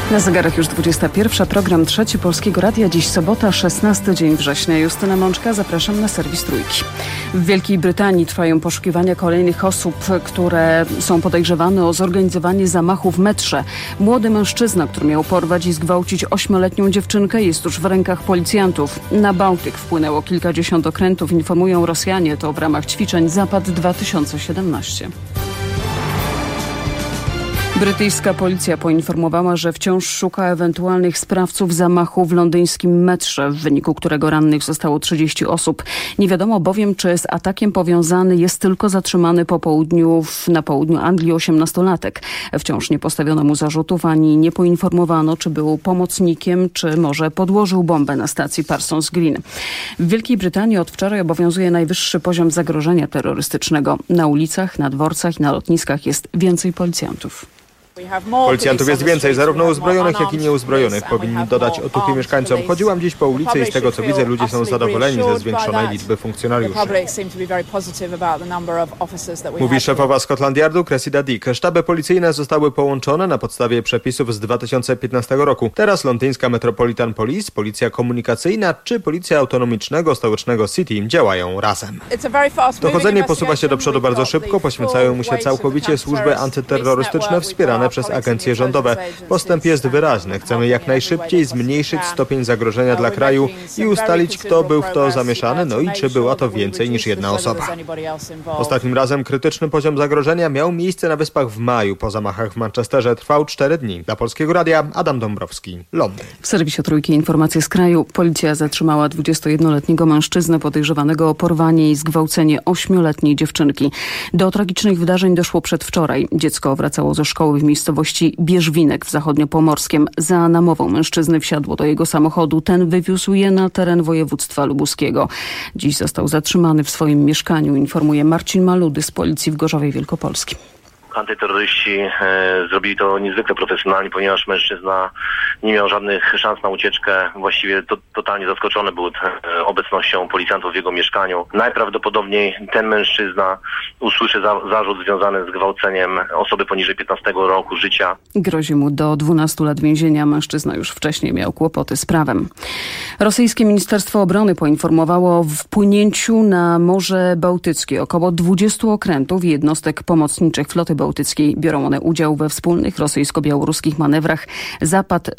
Na zegarach już 21. Program Trzeci Polskiego Radia. Dziś sobota, 16 dzień września. Justyna Mączka, zapraszam na serwis Trójki. W Wielkiej Brytanii trwają poszukiwania kolejnych osób, które są podejrzewane o zorganizowanie zamachu w metrze. Młody mężczyzna, który miał porwać i zgwałcić 8-letnią dziewczynkę, jest już w rękach policjantów. Na Bałtyk wpłynęło kilkadziesiąt okrętów, informują Rosjanie. To w ramach ćwiczeń Zapad 2017. Brytyjska policja poinformowała, że wciąż szuka ewentualnych sprawców zamachu w londyńskim metrze, w wyniku którego rannych zostało 30 osób. Nie wiadomo bowiem, czy z atakiem powiązany jest tylko zatrzymany na południu Anglii 18-latek. Wciąż nie postawiono mu zarzutów, ani nie poinformowano, czy był pomocnikiem, czy może podłożył bombę na stacji Parsons Green. W Wielkiej Brytanii od wczoraj obowiązuje najwyższy poziom zagrożenia terrorystycznego. Na ulicach, na dworcach i na lotniskach jest więcej policjantów. Policjantów jest więcej, zarówno uzbrojonych, jak i nieuzbrojonych. Powinni dodać otuchy mieszkańcom. Chodziłam dziś po ulicy i z tego, co widzę, ludzie są zadowoleni ze zwiększonej liczby funkcjonariuszy. Mówi szefowa Scotland Yardu Cressida Dick. Sztaby policyjne zostały połączone na podstawie przepisów z 2015 roku. Teraz londyńska Metropolitan Police, policja komunikacyjna czy policja autonomicznego stołecznego City działają razem. Dochodzenie posuwa się do przodu bardzo szybko, poświęcają mu się całkowicie służby antyterrorystyczne wspierane przez agencje rządowe. Postęp jest wyraźny. Chcemy jak najszybciej zmniejszyć stopień zagrożenia dla kraju i ustalić, kto był w to zamieszany, no i czy była to więcej niż jedna osoba. Ostatnim razem krytyczny poziom zagrożenia miał miejsce na Wyspach w maju. Po zamachach w Manchesterze trwał 4 dni. Dla Polskiego Radia Adam Dąbrowski, Londyn. W serwisie Trójki informacje z kraju. Policja zatrzymała 21-letniego mężczyznę podejrzewanego o porwanie i zgwałcenie 8-letniej dziewczynki. Do tragicznych wydarzeń doszło przedwczoraj. Dziecko wracało ze szkoły w miejscowości Bierzwinek w Zachodniopomorskiem. Za namową mężczyzny wsiadło do jego samochodu. Ten wywiózł je na teren województwa lubuskiego. Dziś został zatrzymany w swoim mieszkaniu, informuje Marcin Maludy z Policji w Gorzowie Wielkopolskim. Antyterroryści zrobili to niezwykle profesjonalnie, ponieważ mężczyzna nie miał żadnych szans na ucieczkę. Właściwie totalnie zaskoczony był obecnością policjantów w jego mieszkaniu. Najprawdopodobniej ten mężczyzna usłyszy zarzut związany z gwałceniem osoby poniżej 15 roku życia. Grozi mu do 12 lat więzienia. Mężczyzna już wcześniej miał kłopoty z prawem. Rosyjskie Ministerstwo Obrony poinformowało o wpłynięciu na Morze Bałtyckie około 20 okrętów i jednostek pomocniczych floty bałtyckiej. Biorą one udział we wspólnych rosyjsko-białoruskich manewrach Zapad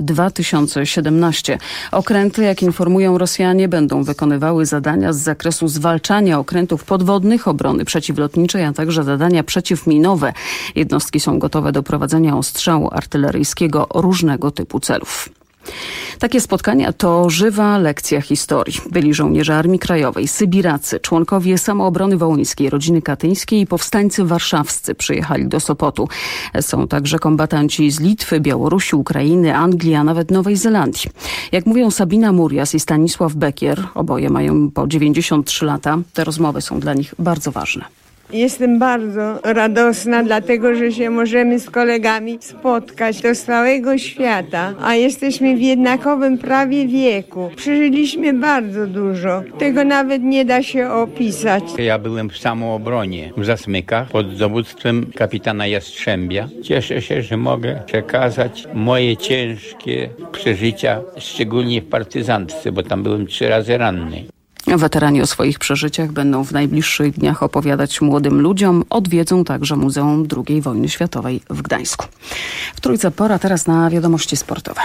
2017. Okręty, jak informują Rosjanie, będą wykonywały zadania z zakresu zwalczania okrętów podwodnych, obrony przeciwlotniczej, a także zadania przeciwminowe. Jednostki są gotowe do prowadzenia ostrzału artyleryjskiego różnego typu celów. Takie spotkania to żywa lekcja historii. Byli żołnierze Armii Krajowej, sybiracy, członkowie Samoobrony Wołyńskiej, rodziny katyńskiej i powstańcy warszawscy przyjechali do Sopotu. Są także kombatanci z Litwy, Białorusi, Ukrainy, Anglii, a nawet Nowej Zelandii. Jak mówią Sabina Murias i Stanisław Bekier, oboje mają po 93 lata, te rozmowy są dla nich bardzo ważne. Jestem bardzo radosna, dlatego że się możemy z kolegami spotkać z całego świata, a jesteśmy w jednakowym prawie wieku. Przeżyliśmy bardzo dużo. Tego nawet nie da się opisać. Ja byłem w Samoobronie w Zasmykach pod dowództwem kapitana Jastrzębia. Cieszę się, że mogę przekazać moje ciężkie przeżycia, szczególnie w partyzantce, bo tam byłem 3 razy ranny. Weterani o swoich przeżyciach będą w najbliższych dniach opowiadać młodym ludziom. Odwiedzą także Muzeum II Wojny Światowej w Gdańsku. W Trójce pora teraz na wiadomości sportowe.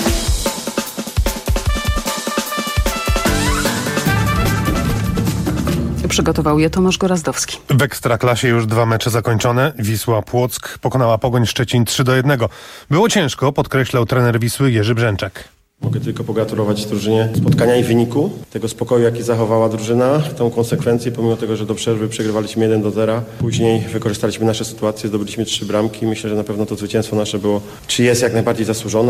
Przygotował je Tomasz Gorazdowski. W Ekstraklasie już 2 mecze zakończone. Wisła Płock pokonała Pogoń Szczecin 3-1. Było ciężko, podkreślał trener Wisły Jerzy Brzęczek. Mogę tylko pogratulować drużynie spotkania i wyniku, tego spokoju, jaki zachowała drużyna, tą konsekwencję, pomimo tego, że do przerwy przegrywaliśmy 1-0. Później wykorzystaliśmy nasze sytuacje, zdobyliśmy 3 bramki. Myślę, że na pewno to zwycięstwo nasze było, czy jest jak najbardziej zasłużone.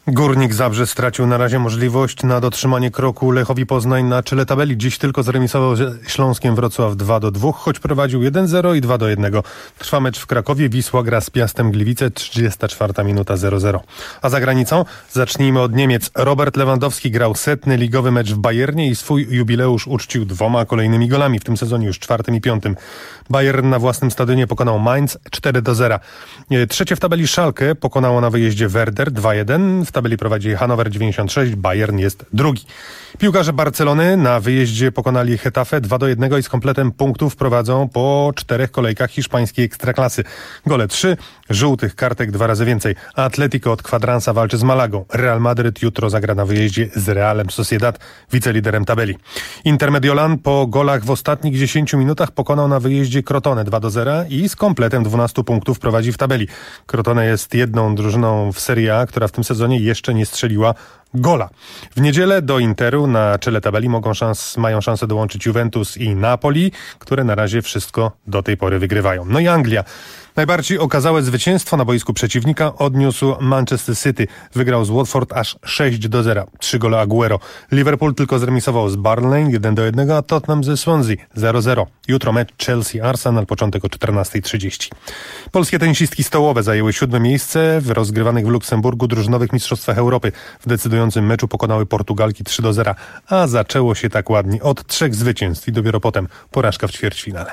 Górnik Zabrze stracił na razie możliwość na dotrzymanie kroku Lechowi Poznań na czele tabeli. Dziś tylko zremisował ze Śląskiem Wrocław 2-2, choć prowadził 1-0 i 2-1. Trwa mecz w Krakowie. Wisła gra z Piastem Gliwice, 34 minuta 0-0. A za granicą zacznijmy od Niemiec. Robert Lewandowski grał 100. ligowy mecz w Bayernie i swój jubileusz uczcił 2 kolejnymi golami. W tym sezonie już 4. i 5. Bayern na własnym stadionie pokonał Mainz 4-0. Trzecie w tabeli Schalke pokonało na wyjeździe Werder 2-1. W tabeli prowadzi Hannover 96, Bayern jest drugi. Piłkarze Barcelony na wyjeździe pokonali Getafe 2-1 i z kompletem punktów prowadzą po 4 kolejkach hiszpańskiej ekstraklasy. Gole 3, żółtych kartek 2 razy więcej. Atletico od kwadransa walczy z Malagą. Real Madryt jutro zagra na wyjeździe z Realem Sociedad, wiceliderem tabeli. Inter Mediolan po golach w ostatnich 10 minutach pokonał na wyjeździe Crotone 2-0 i z kompletem 12 punktów prowadzi w tabeli. Crotone jest jedną drużyną w Serie A, która w tym sezonie jeszcze nie strzeliła gola. W niedzielę do Interu na czele tabeli mają szansę dołączyć Juventus i Napoli, które na razie wszystko do tej pory wygrywają. No i Anglia. Najbardziej okazałe zwycięstwo na boisku przeciwnika odniósł Manchester City. Wygrał z Watford aż 6-0. 3 gole Aguero. Liverpool tylko zremisował z Burnley 1-1, a Tottenham ze Swansea 0-0. Jutro mecz Chelsea-Arsenal, początek o 14:30. Polskie tenisistki stołowe zajęły 7. miejsce w rozgrywanych w Luksemburgu drużynowych mistrzostwach Europy. W decydującym meczu pokonały Portugalki 3-0, a zaczęło się tak ładnie od 3 zwycięstw i dopiero potem porażka w ćwierćfinale.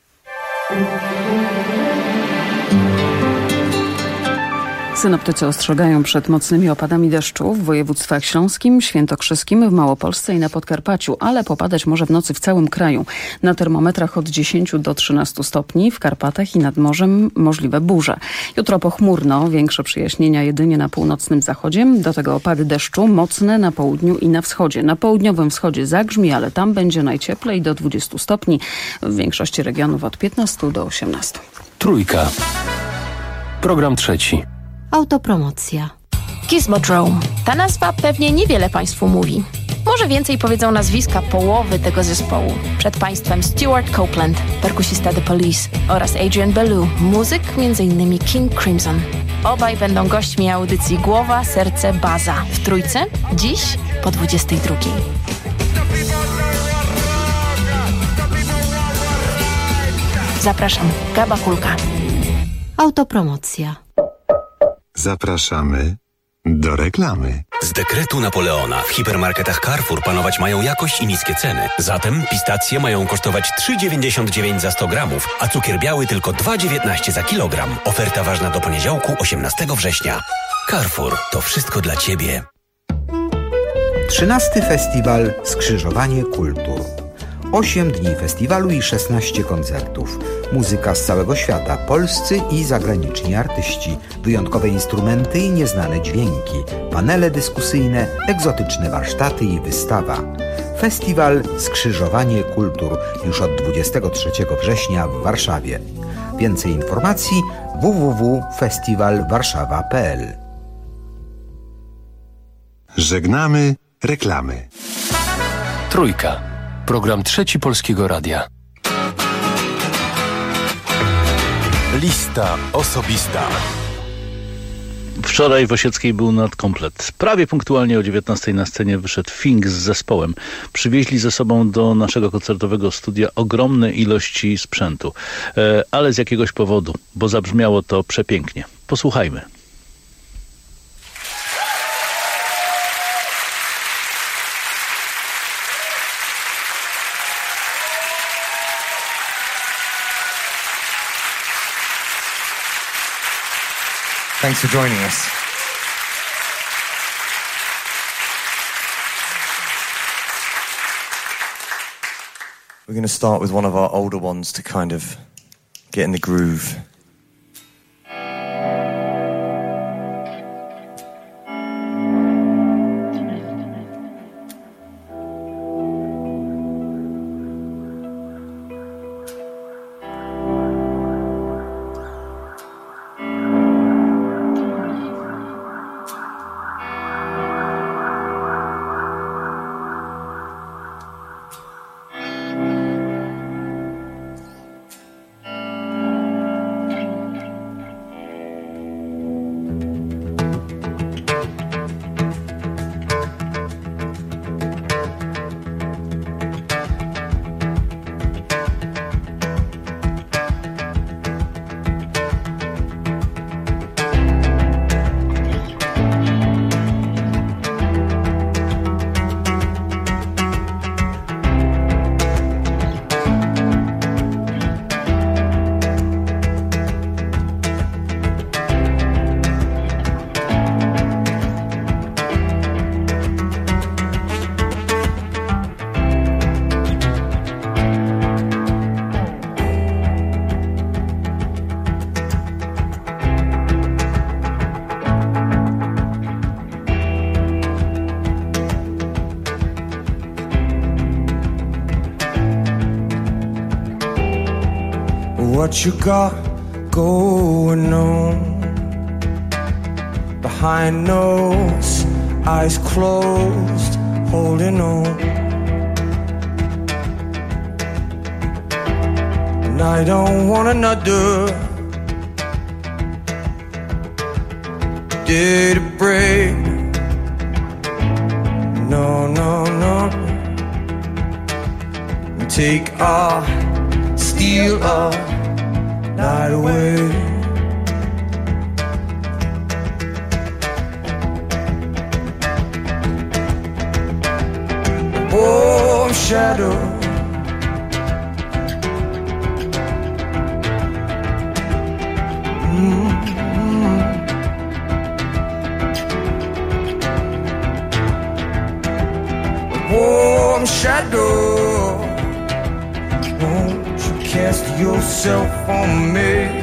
Synoptycy ostrzegają przed mocnymi opadami deszczu w województwach śląskim, świętokrzyskim, w Małopolsce i na Podkarpaciu, ale popadać może w nocy w całym kraju. Na termometrach od 10 do 13 stopni, w Karpatach i nad morzem możliwe burze. Jutro pochmurno, większe przyjaśnienia jedynie na północnym zachodzie. Do tego opady deszczu mocne na południu i na wschodzie. Na południowym wschodzie zagrzmi, ale tam będzie najcieplej do 20 stopni. W większości regionów od 15 do 18. Trójka. Program trzeci. Autopromocja. Gizmodrome. Ta nazwa pewnie niewiele Państwu mówi. Może więcej powiedzą nazwiska połowy tego zespołu. Przed Państwem Stuart Copeland, perkusista The Police oraz Adrian Belew, muzyk m.in. King Crimson. Obaj będą gośćmi audycji Głowa, Serce, Baza w Trójce dziś po 22. Zapraszam, Gaba Kulka. Autopromocja. Zapraszamy do reklamy. Z dekretu Napoleona w hipermarketach Carrefour panować mają jakość i niskie ceny. Zatem pistacje mają kosztować 3,99 za 100 gramów, a cukier biały tylko 2,19 za kilogram. Oferta ważna do poniedziałku 18 września. Carrefour, to wszystko dla Ciebie. 13. Festiwal Skrzyżowanie Kultur. 8 dni festiwalu i 16 koncertów. Muzyka z całego świata, polscy i zagraniczni artyści, wyjątkowe instrumenty i nieznane dźwięki, panele dyskusyjne, egzotyczne warsztaty i wystawa. Festiwal Skrzyżowanie Kultur już od 23 września w Warszawie. Więcej informacji www.festiwalwarszawa.pl. Żegnamy reklamy. Trójka. Program trzeci Polskiego Radia. Lista osobista. Wczoraj w Osieckiej był nadkomplet. Prawie punktualnie o 19:00 na scenie wyszedł Fink z zespołem. Przywieźli ze sobą do naszego koncertowego studia ogromne ilości sprzętu. Ale z jakiegoś powodu, bo zabrzmiało to przepięknie. Posłuchajmy. Thanks for joining us. We're going to start with one of our older ones to kind of get in the groove. what you got going on behind those eyes closed, holding on. And I don't want another day to break. No, no, no. Take our steal our night away. Warm shadow, warm shadow. Won't you cast yourself on me?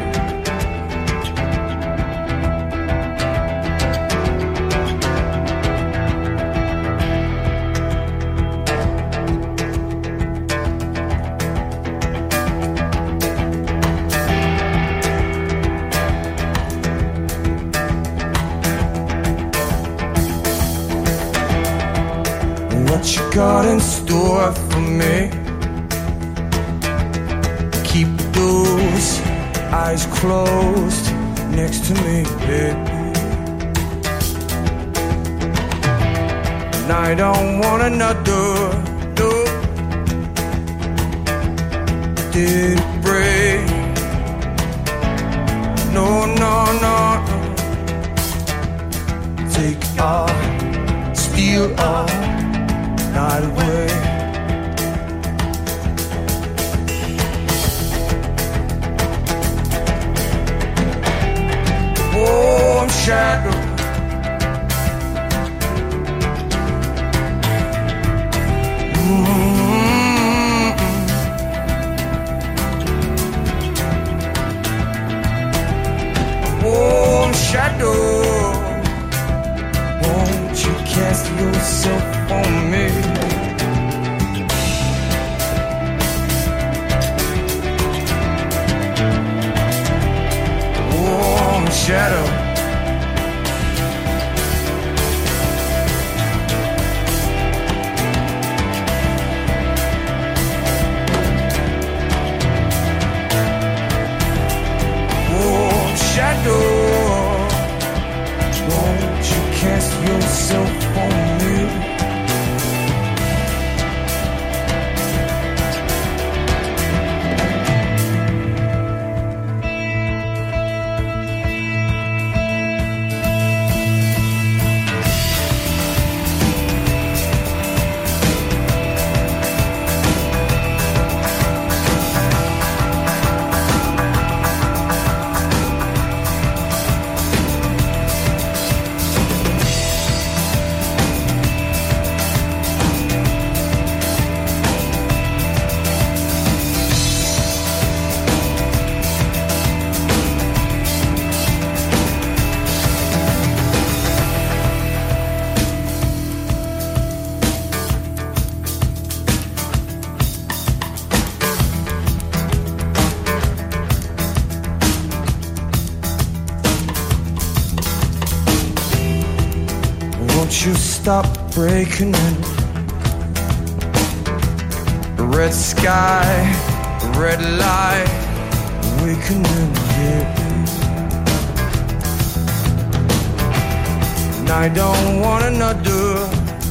What you got in store for me? Keep those eyes closed next to me, baby. And I don't want another day to break. No, no, no. Take our, steal our night away. Warm shadow, warm shadow. Won't you cast yourself on me? Warm shadow, warm shadow. Won't you cast yourself on me? Won't you stop breaking in? Red sky, red light, awakening here. And I don't want another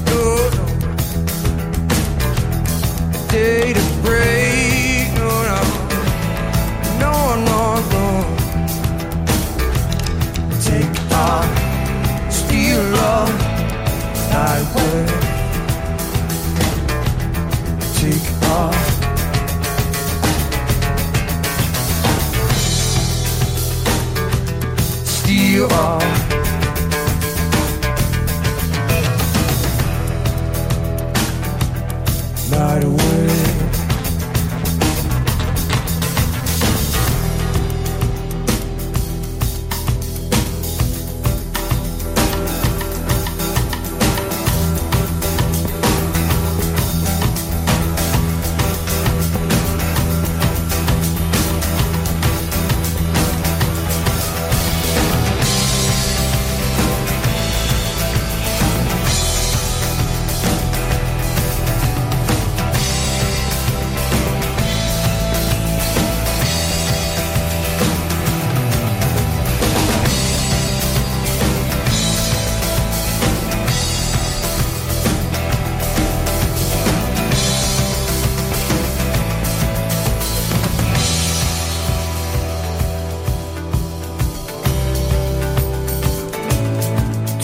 day to break. No, no, no, no, no. Take our steal love night away. Take our steal our night away.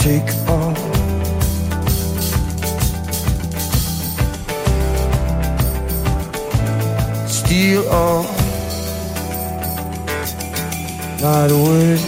take all. Steal all. Not a word.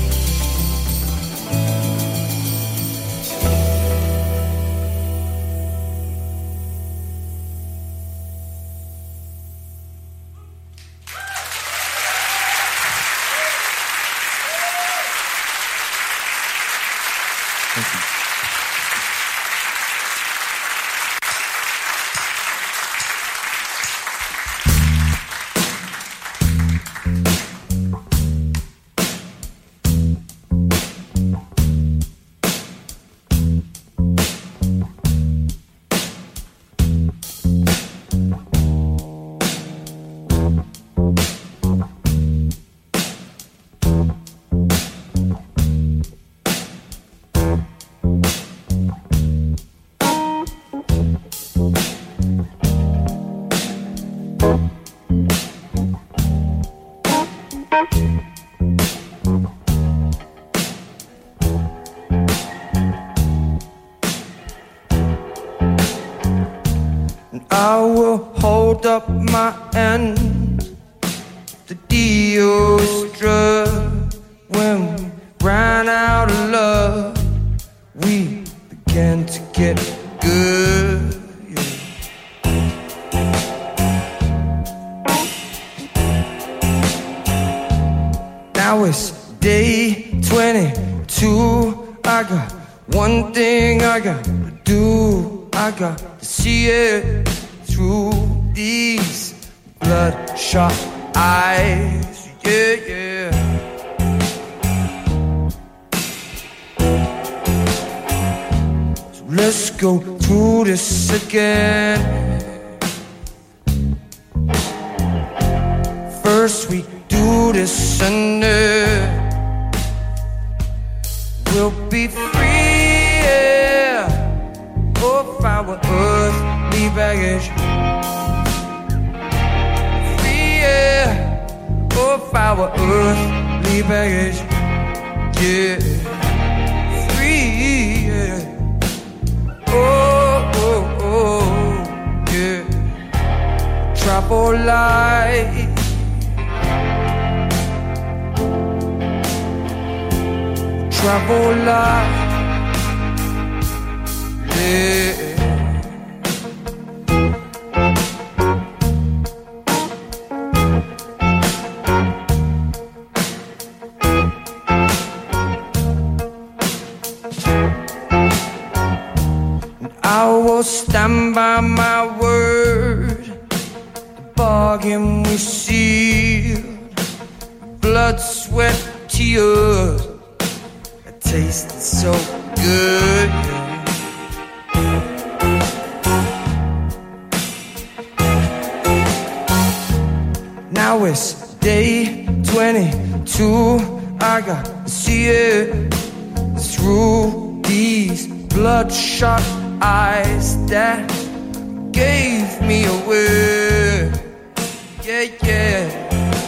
I will hold up my end. The deal struck when we ran out of love. We began to get good. Now it's day 22. I got one thing I gotta do. I got to see it through these bloodshot eyes. Yeah, yeah. So let's go through this again. First we do this and then we'll be free, yeah, of our earthly baggage. Free, yeah, of our earthly baggage. Yeah, free, yeah. Oh, oh, oh, yeah. Travel light. Travel light, yeah. And I will stand by my word, the bargain we sealed, blood, sweat, tears. Tasted so good. Now it's day 22. I got to see it through these bloodshot eyes that gave me away. Yeah, yeah.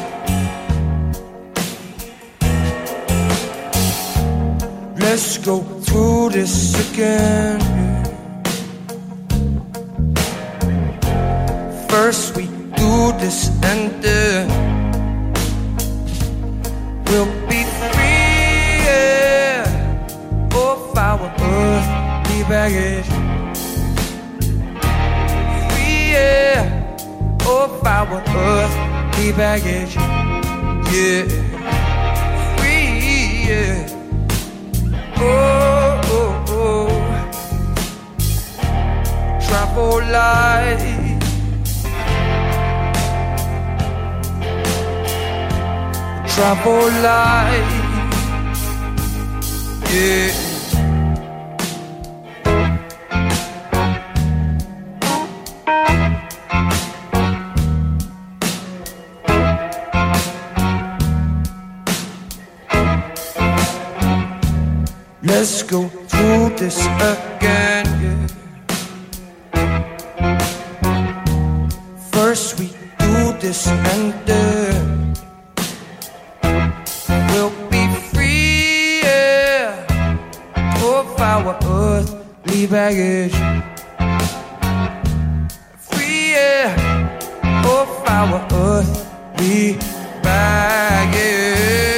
Let's go through this again. First we do this and then we'll be free, yeah, of our earthly baggage. Free, yeah, of our earthly baggage. Yeah, free, yeah. Oh, oh, oh. Travel light. Travel light. Yeah. Let's go through this again, yeah. First we do this and then we'll be free, yeah, of our earthly baggage. Free of our earthly baggage.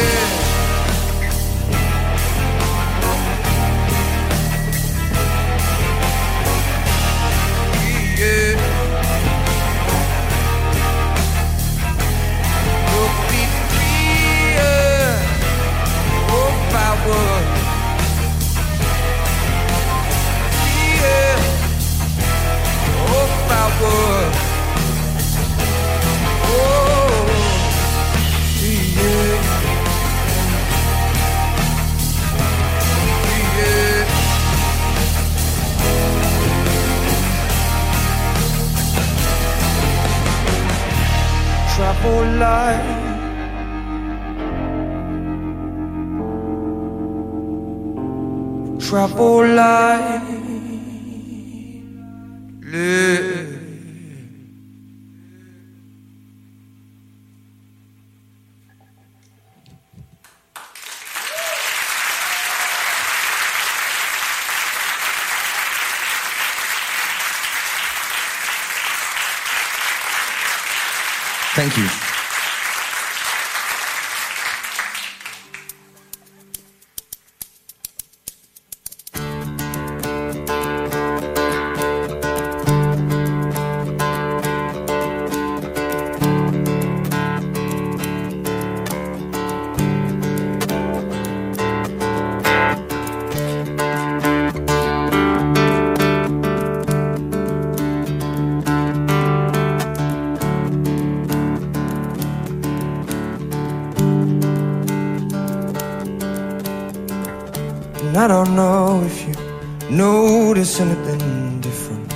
Travel light, travel light, live. Thank you. And I don't know if you notice anything different.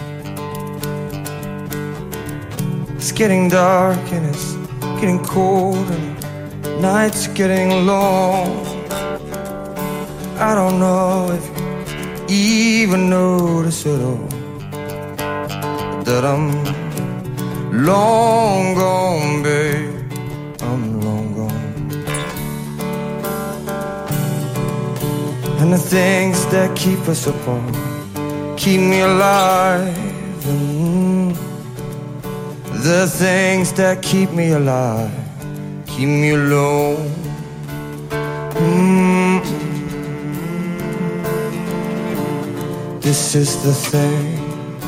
It's getting dark and it's getting cold and the nights getting long. I don't know if you even notice at all that I'm long gone, babe. I'm long gone. And the things that keep us apart keep me alive. And the things that keep me alive keep me alone. This is the thing.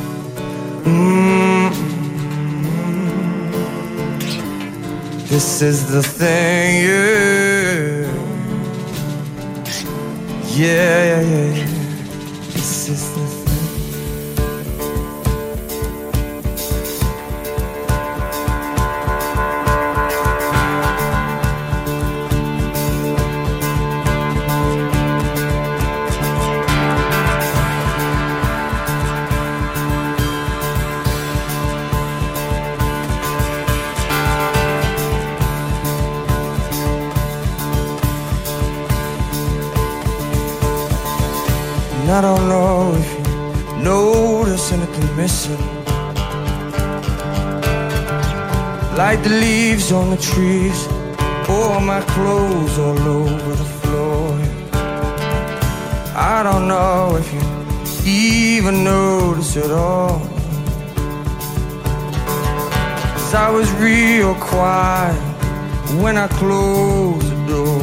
This is the thing, yeah. Yeah, yeah, yeah, yeah. This is the thing. I don't know if you notice anything missing, like the leaves on the trees, or my clothes all over the floor. I don't know if you even notice at all, 'cause I was real quiet when I closed the door.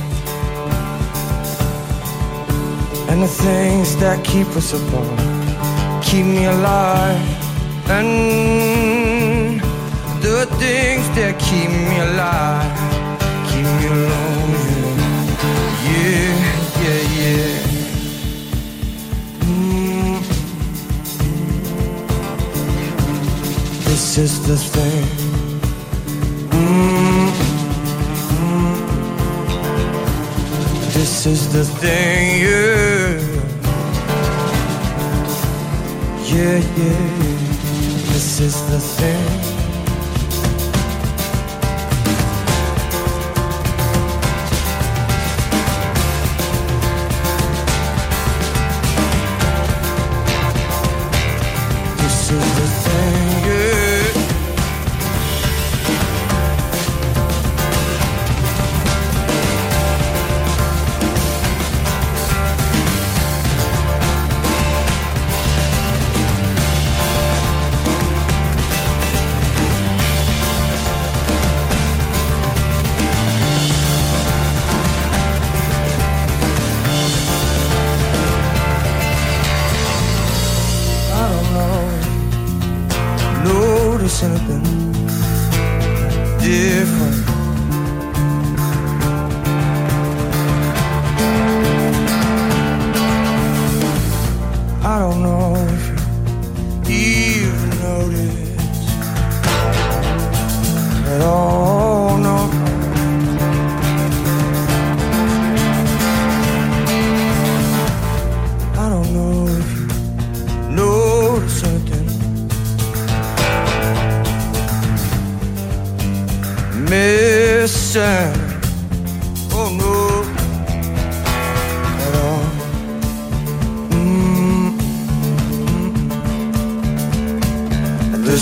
And the things that keep us apart keep me alive. And the things that keep me alive keep me alone. Yeah, yeah, yeah. This is the thing. This is the thing, yeah. Yeah, yeah, this is the thing. This is the thing, yeah.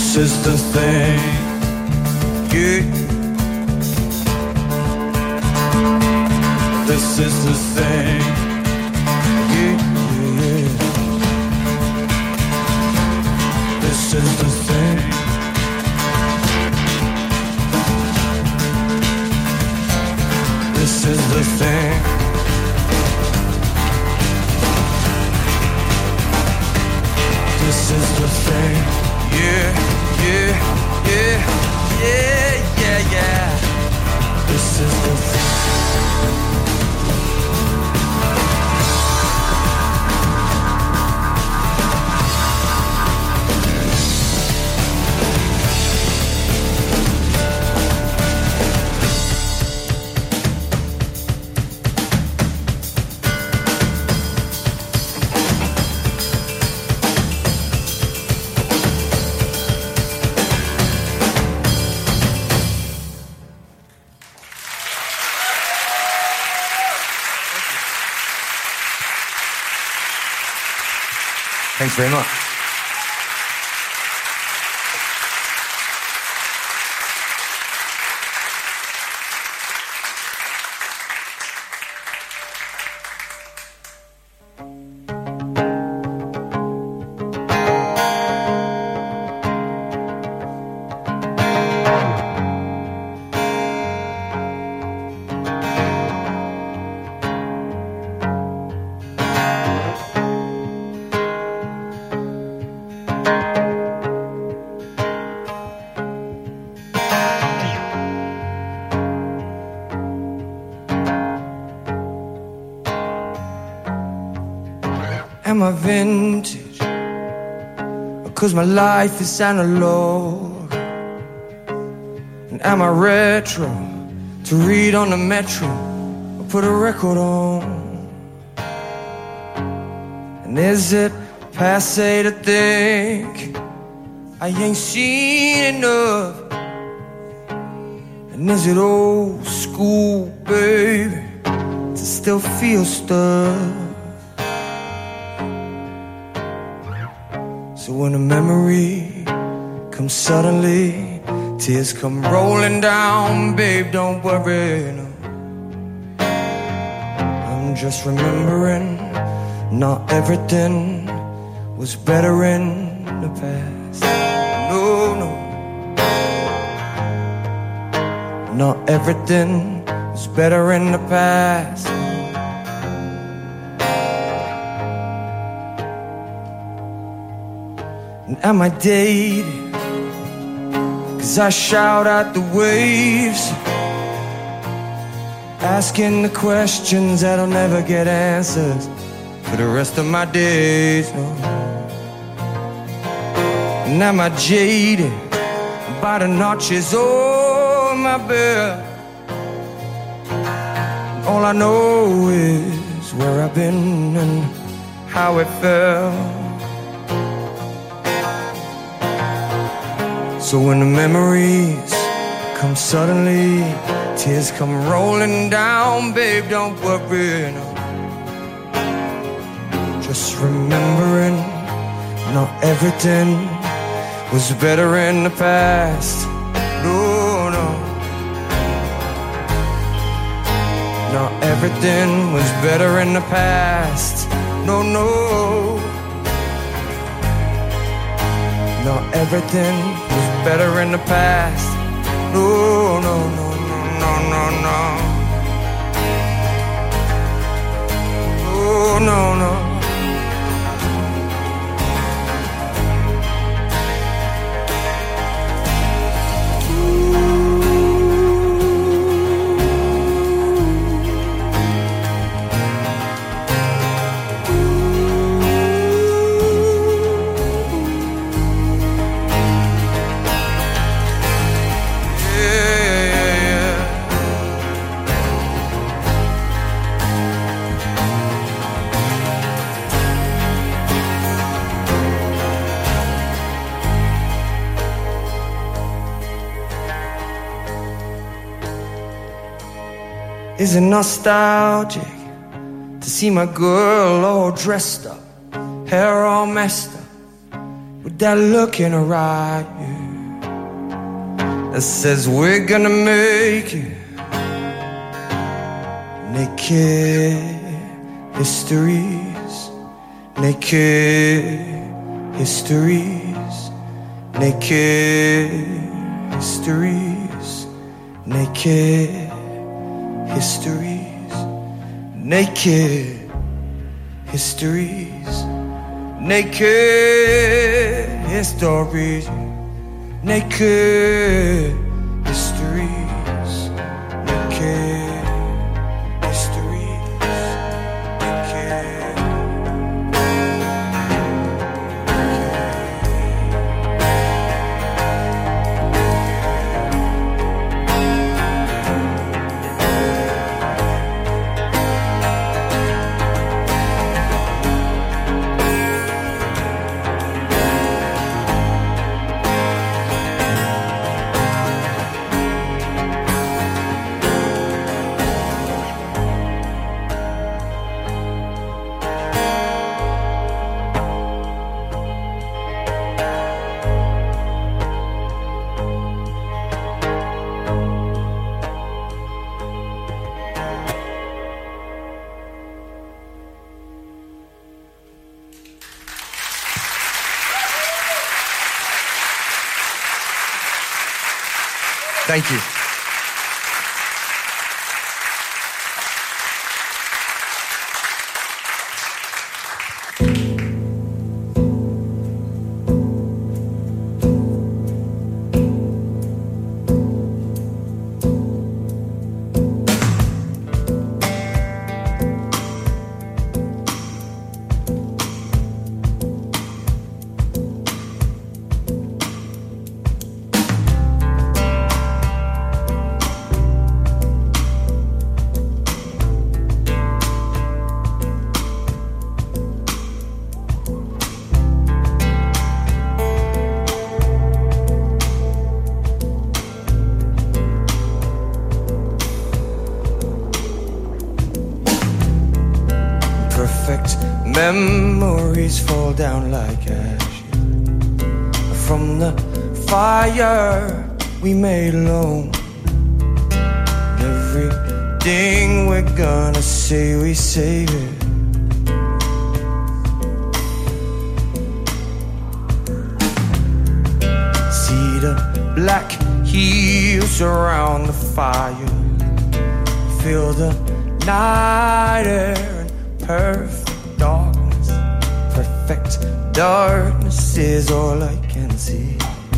This is the thing, yeah. This is the thing, yeah, yeah. This is the thing. This is the thing. This is the thing. Yeah, yeah, yeah, yeah, yeah, yeah. This is the thing. Thanks very much. Am I vintage? 'Cause my life is analog. And am I retro? To read on the metro or put a record on? And is it passe to think I ain't seen enough? And is it old school, baby, to still feel stuff? So when a memory comes suddenly, tears come rolling down, babe, don't worry, no. I'm just remembering not everything was better in the past. No, no. Not everything was better in the past. And am I dated? 'Cause I shout at the waves, asking the questions that'll never get answers for the rest of my days, no. And am I jaded by the notches on my belt? All I know is where I've been and how it felt. So when the memories come suddenly, tears come rolling down, babe, don't worry, no. Just remembering not everything was better in the past. No, no. Not everything was better in the past. No, no. Not everything was better in the past. No, no, no, no, no, no, no. No, no, no. Is it nostalgic to see my girl all dressed up, hair all messed up, with that look in her eye, yeah, that says we're gonna make it. Naked histories, naked histories, naked histories, naked histories, naked histories, naked histories, naked histories, naked. Thank you. Memories fall down like ash from the fire we made alone. Everything we're gonna say, we save it. See the black heels around the fire, feel the night air and perfect darkness. Perfect darkness is all I can see.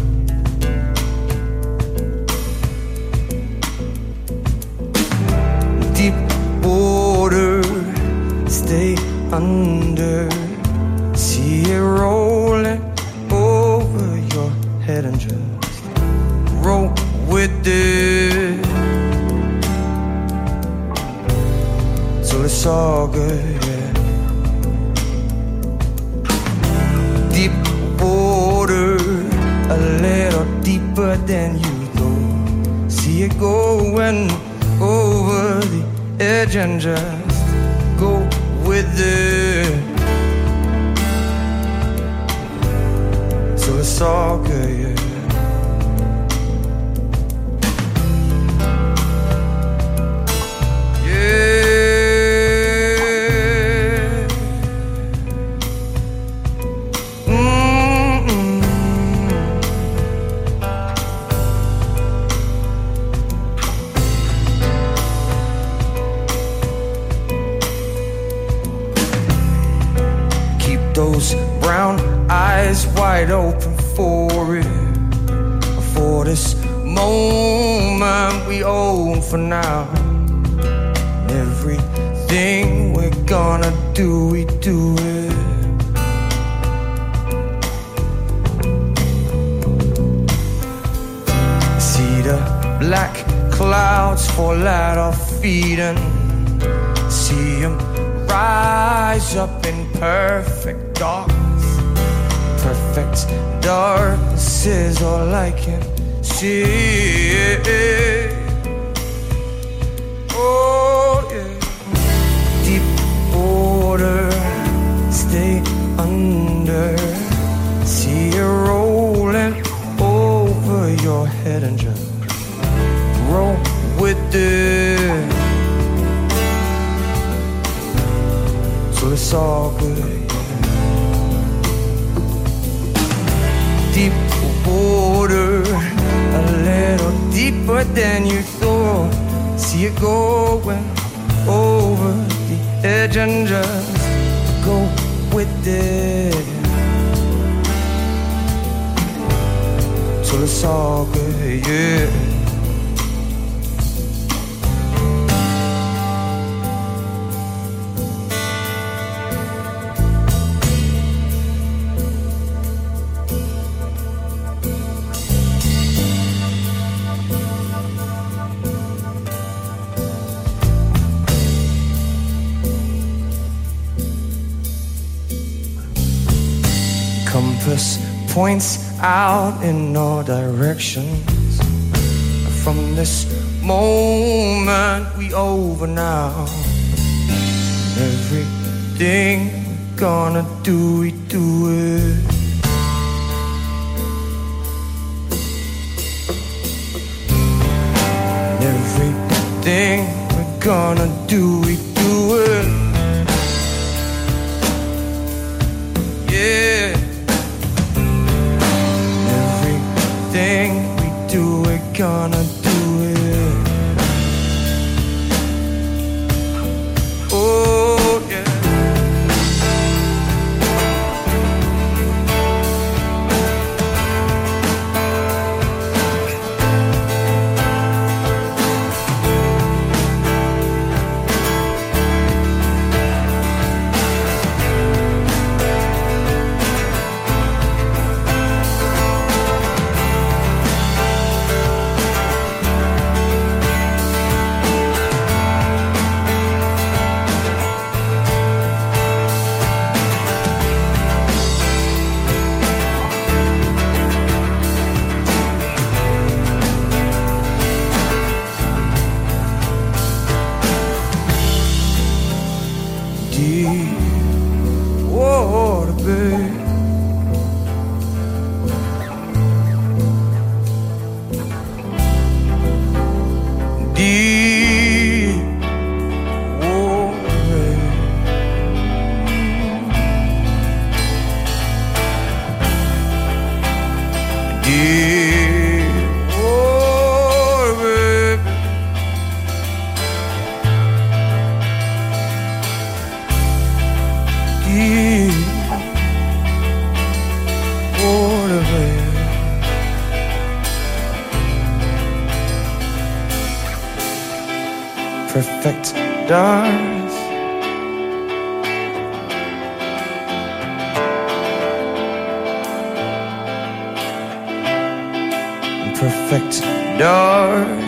Deep water, stay under. See it rolling over your head and just roll with it. So it's all good, yeah. Deep water, a little deeper than you thought. See it going over the edge and just go with it. So it's all good, yeah. Those brown eyes wide open for it, for this moment we own for now. And everything we're gonna do, we do it. See the black clouds fall at our feet and see them rise up in perfect darkness. Perfect darkness is all I can see. Oh yeah. Deep water, stay under. See it Well, it's all good, deep water, a little deeper than you thought. See it going over the edge and just go with it till it's all good, yeah. Compass points out in all directions. From this moment we over now. Everything we're gonna do, we do it. Everything we're gonna do, we do it. Yeah. Everything we do, we're gonna do it. Oh yeah. Perfect darkness. Perfect darkness.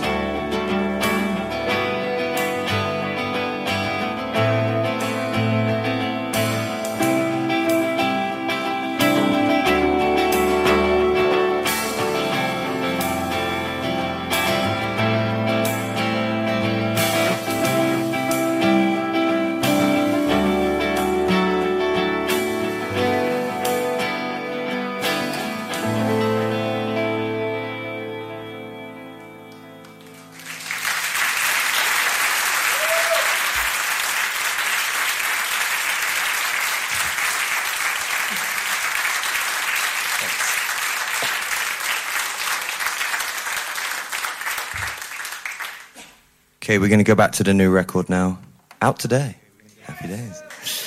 Okay, we're going to go back to the new record now. Out today. Happy days.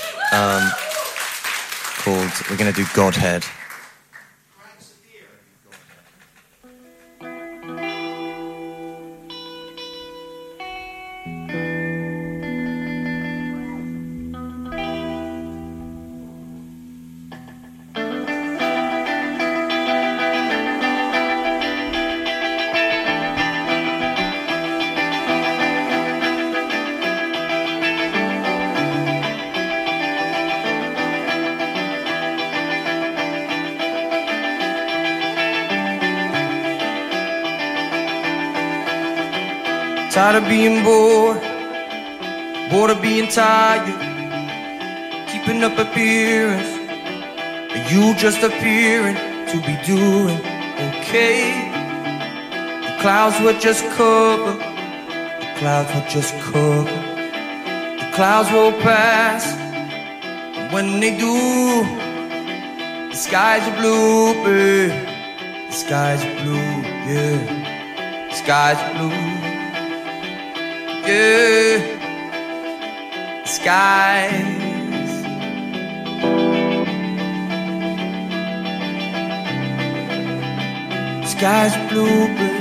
We're going to do Godhead. Tired of being bored, bored of being tired, keeping up appearance, you just appearing to be doing okay. The clouds were just cover, the clouds were just cover. The clouds roll past, when they do, the skies are blue, babe. The skies are blue, yeah. The skies are blue, yeah. The skies. The skies are blue, babe.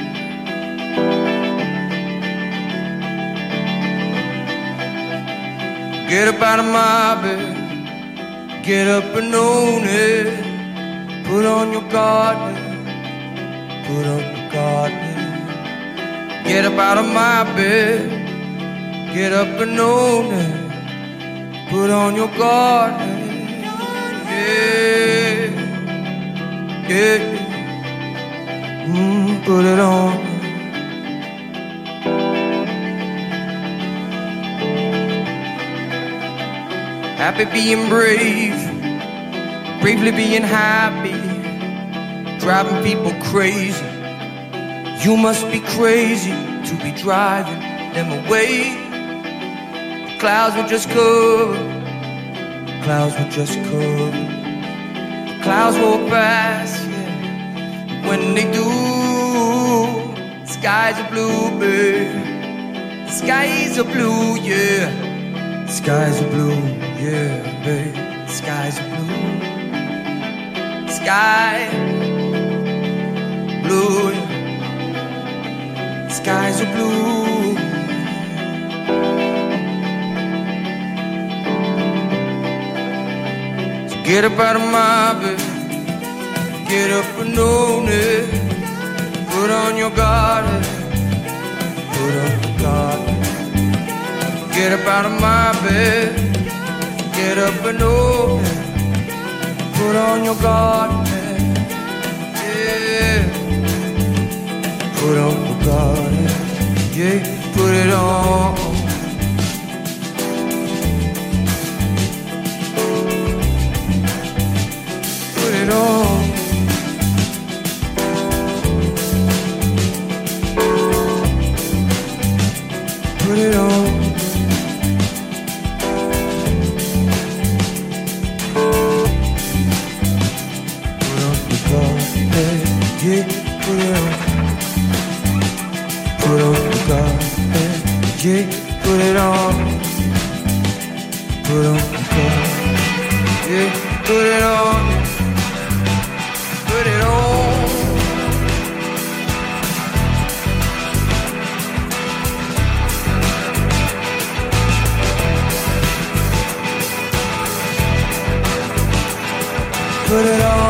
Get up out of my bed, get up and own it. Put on your garden, put on your garden. Get up out of my bed, get up and own it. Put on your garden, yeah, yeah. Put it on. Happy being brave, bravely being happy, driving people crazy. You must be crazy to be driving them away. The clouds will just cover, the clouds will just cover. The clouds will pass, yeah. When they do, the skies are blue, babe. The skies are blue, yeah. The skies are blue, yeah, babe. The skies are blue. The sky blue, yeah. The skies are blue. So get up out of my bed, get up and own it. Put on your garden, put on your garden. Get up out of my bed, get up and own it. Put on your garden, yeah. Put on your garden, yeah. Put it on. Put it on. Put it on. Yeah, put it on. Put on the garden. Yeah, put it on. Put on the garden. Yeah, put it on. Put it on. Put it on.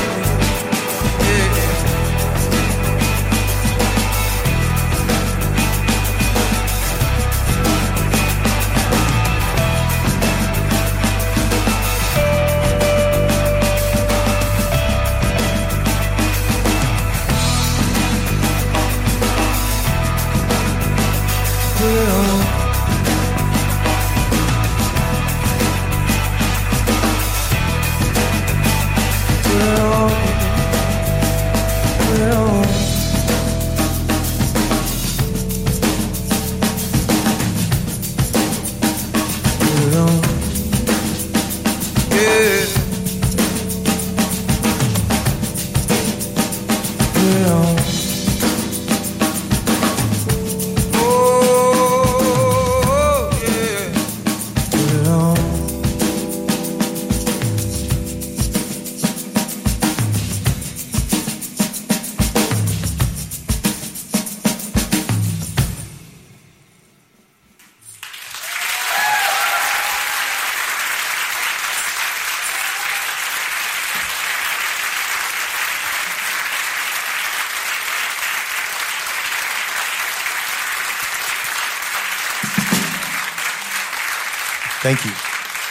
Thank you.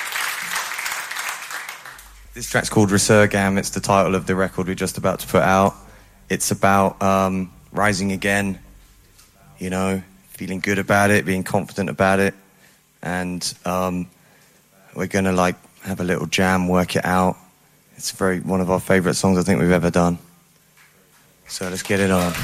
This track's called Resurgam. It's the title of the record we're just about to put out. It's about rising again, you know, feeling good about it, being confident about it. And we're going to like have a little jam, work it out. It's one of our favourite songs I think we've ever done. So let's get it on.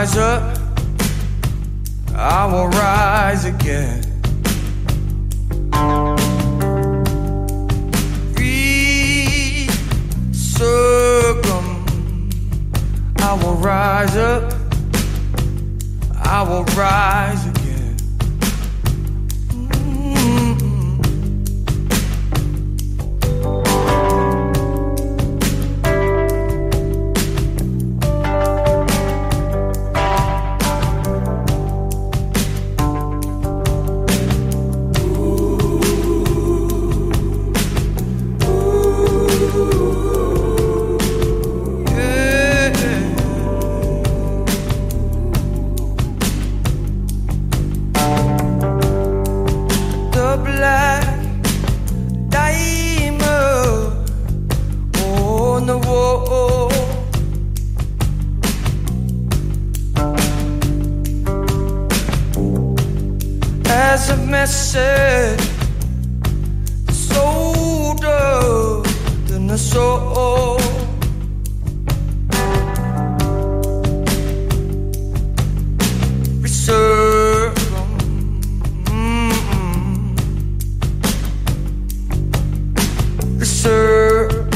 rise up, I will rise again. Circum, I will rise up, I will rise again. As a message, older than the soul. Reserve, reserve.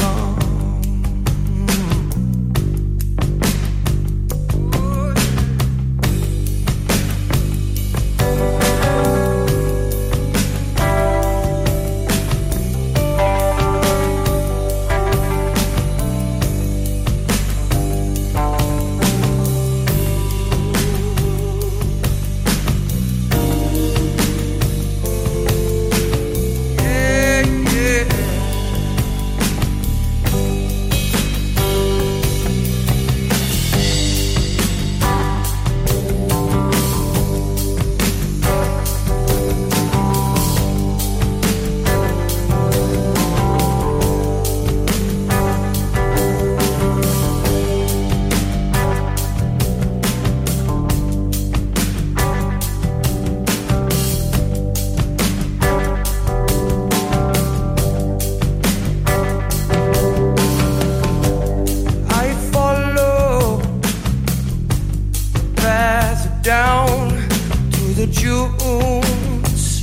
Down to the dunes,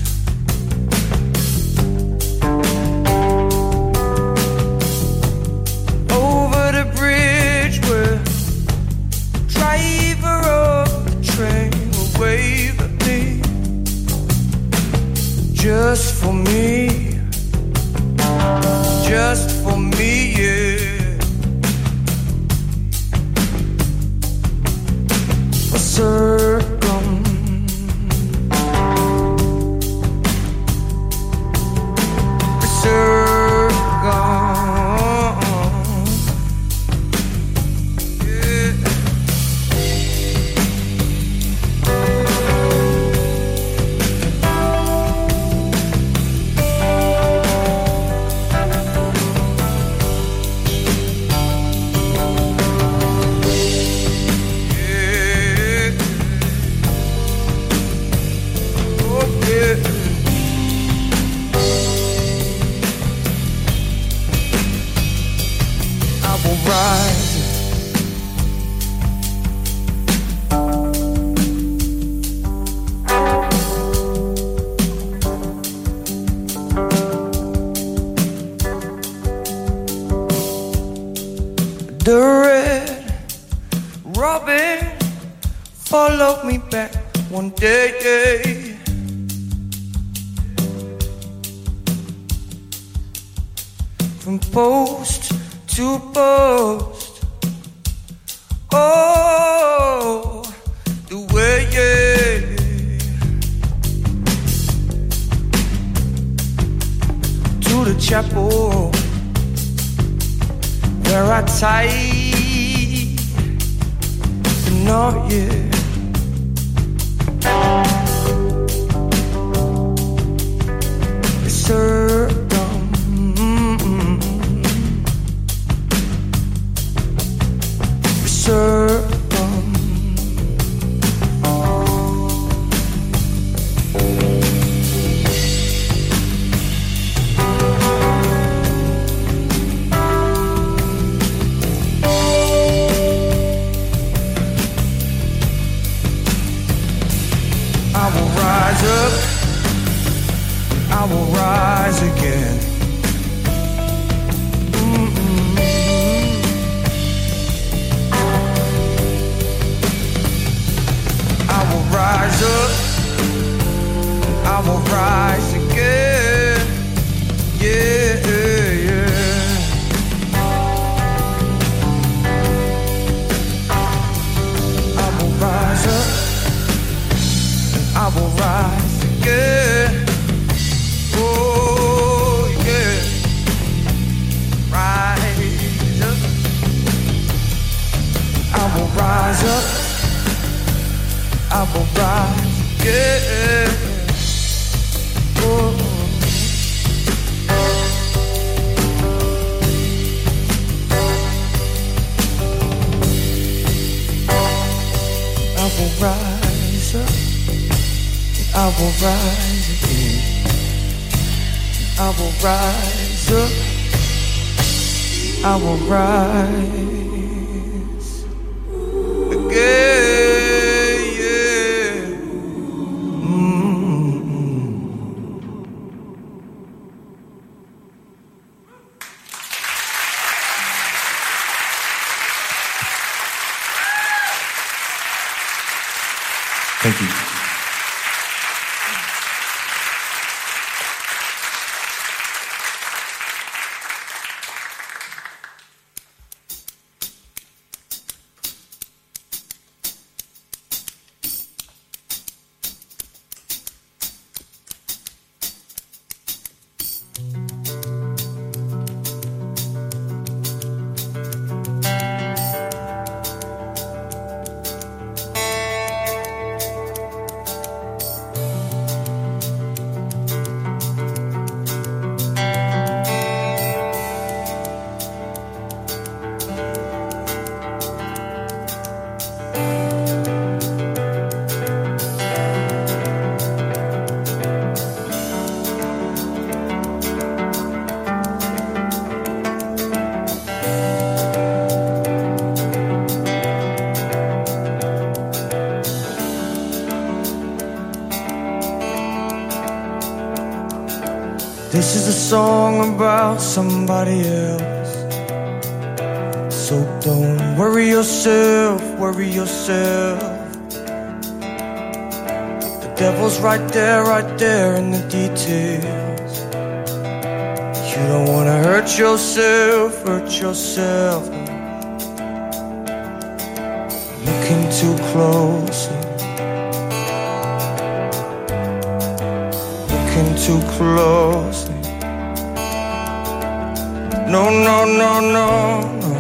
over the bridge where the driver of the train will wave at me, just for me, just for me, yeah. Circum, the red robin followed me back one day. From post to post, oh, the way, yeah. To the chapel where I tie the knot, yeah. will rise again. I will rise up. I will rise again, yeah. Thank you. This is a song about somebody else. So don't worry yourself, worry yourself. The devil's right there in the details. You don't wanna hurt yourself, hurt yourself. Looking too closely. Looking too closely. No, no, no, no, no.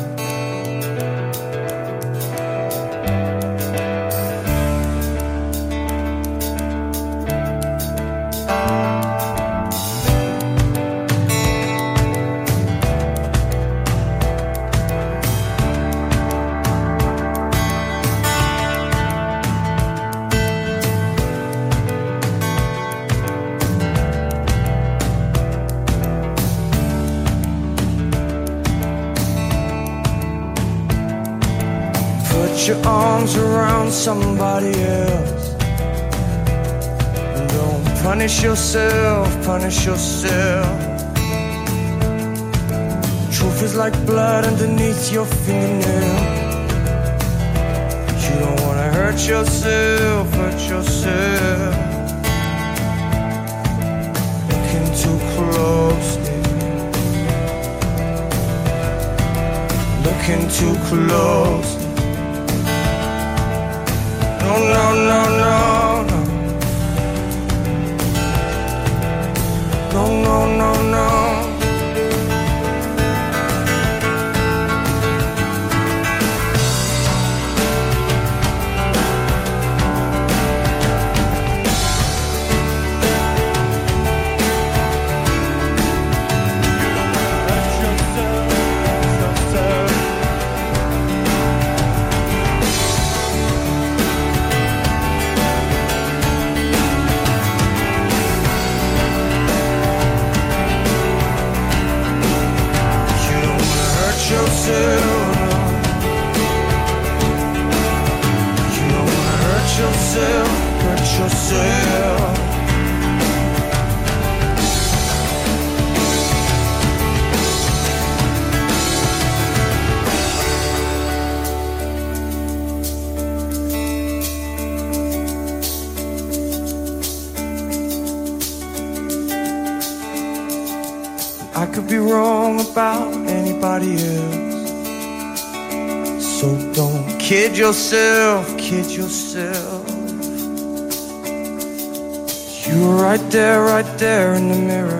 Put your arms around somebody else. And don't punish yourself, punish yourself. Truth is like blood underneath your fingernail. You don't wanna hurt yourself, hurt yourself. Looking too closely. Looking too closely. No, no, no, no, no. No, no, no, no. I could be wrong about anybody else. So don't kid yourself, kid yourself. You were right there in the mirror.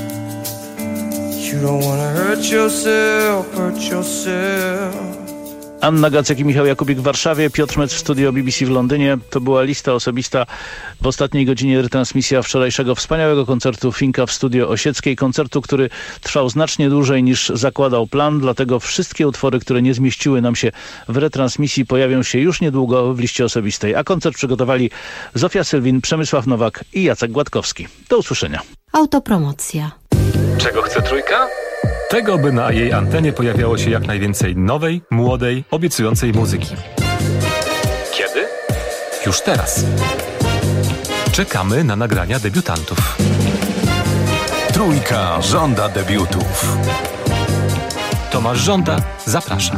You don't wanna hurt yourself, hurt yourself. Anna Gacek i Michał Jakubik w Warszawie, Piotr Mecz w studio BBC w Londynie. To była lista osobista w ostatniej godzinie retransmisja wczorajszego wspaniałego koncertu Finka w studio Osieckiej. Koncertu, który trwał znacznie dłużej niż zakładał plan, dlatego wszystkie utwory, które nie zmieściły nam się w retransmisji, pojawią się już niedługo w liście osobistej. A koncert przygotowali Zofia Sylwin, Przemysław Nowak i Jacek Gładkowski. Do usłyszenia. Autopromocja. Czego chce Trójka? Tego, by na jej antenie pojawiało się jak najwięcej nowej, młodej, obiecującej muzyki. Kiedy? Już teraz. Czekamy na nagrania debiutantów. Trójka żąda debiutów. Tomasz Żąda zaprasza.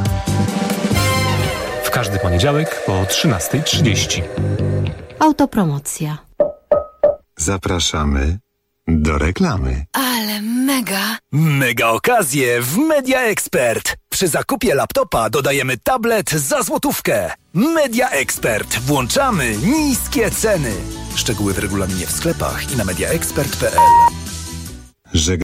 W każdy poniedziałek po 13:30. Autopromocja. Zapraszamy do reklamy. Ale mega! Mega okazje w Media Expert. Przy zakupie laptopa dodajemy tablet za złotówkę. Media Expert. Włączamy niskie ceny. Szczegóły w regulaminie w sklepach i na mediaexpert.pl.